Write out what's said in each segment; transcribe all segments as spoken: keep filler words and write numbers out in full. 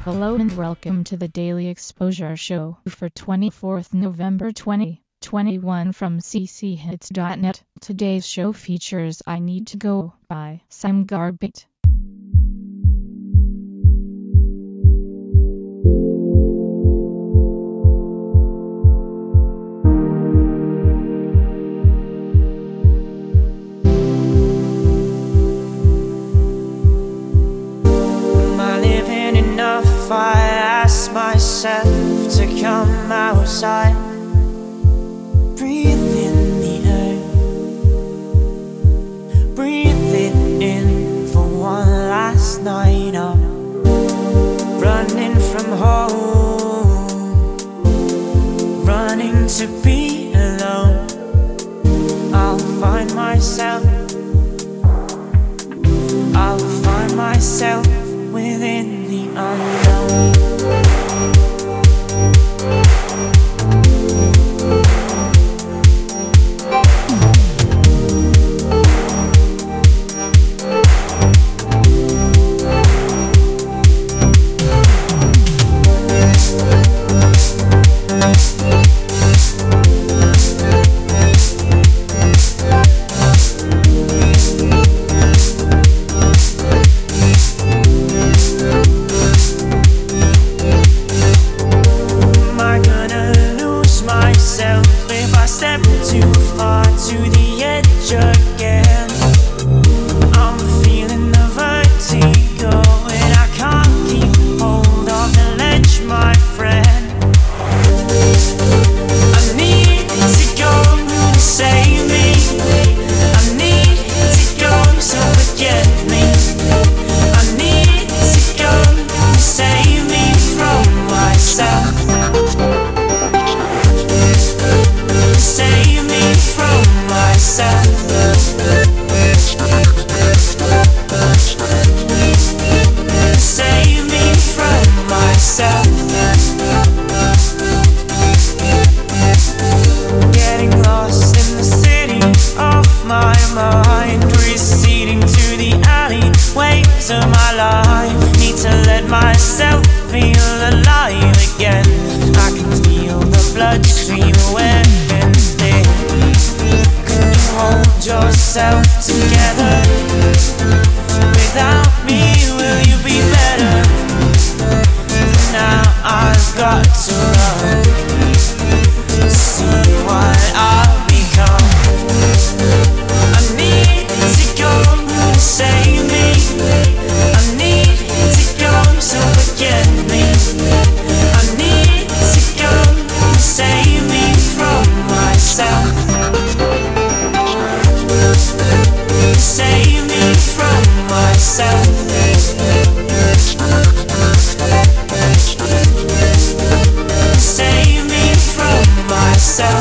Hello and welcome to the Daily Exposure Show for twenty-fourth November twenty twenty-one from c c hits dot net. Today's show features I Need to Go by Sam Garbett. I ask myself to come outside, breathe in the air, breathe it in for one last night. I'm running from home, running to be alone. I'll find myself, I'll find myself within the unknown. Of my life, need to let myself feel alive again. I can feel the bloodstream within me. Can you hold yourself together? Without me, will you be better? For now I've got to run to see what I've become. I need to go to save me. I need to go, so forget me. I need to go to save me from myself. Save me from myself. Save me from myself.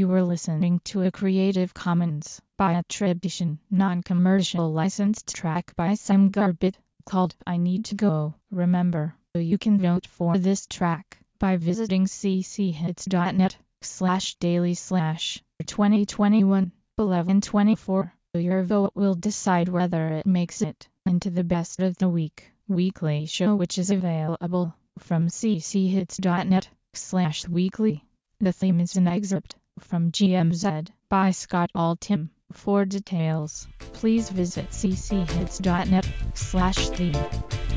were listening to a Creative Commons by attribution, non-commercial licensed track by Sam Garbett called I Need to Go. Remember, you can vote for this track by visiting cchits.net slash daily slash 2021 eleven twenty-four. Your vote will decide whether it makes it into the best of the week weekly show, which is available from cchits.net slash weekly. The theme is an excerpt from G M Z by Scott Altham. For details, please visit cchits.net slash theme.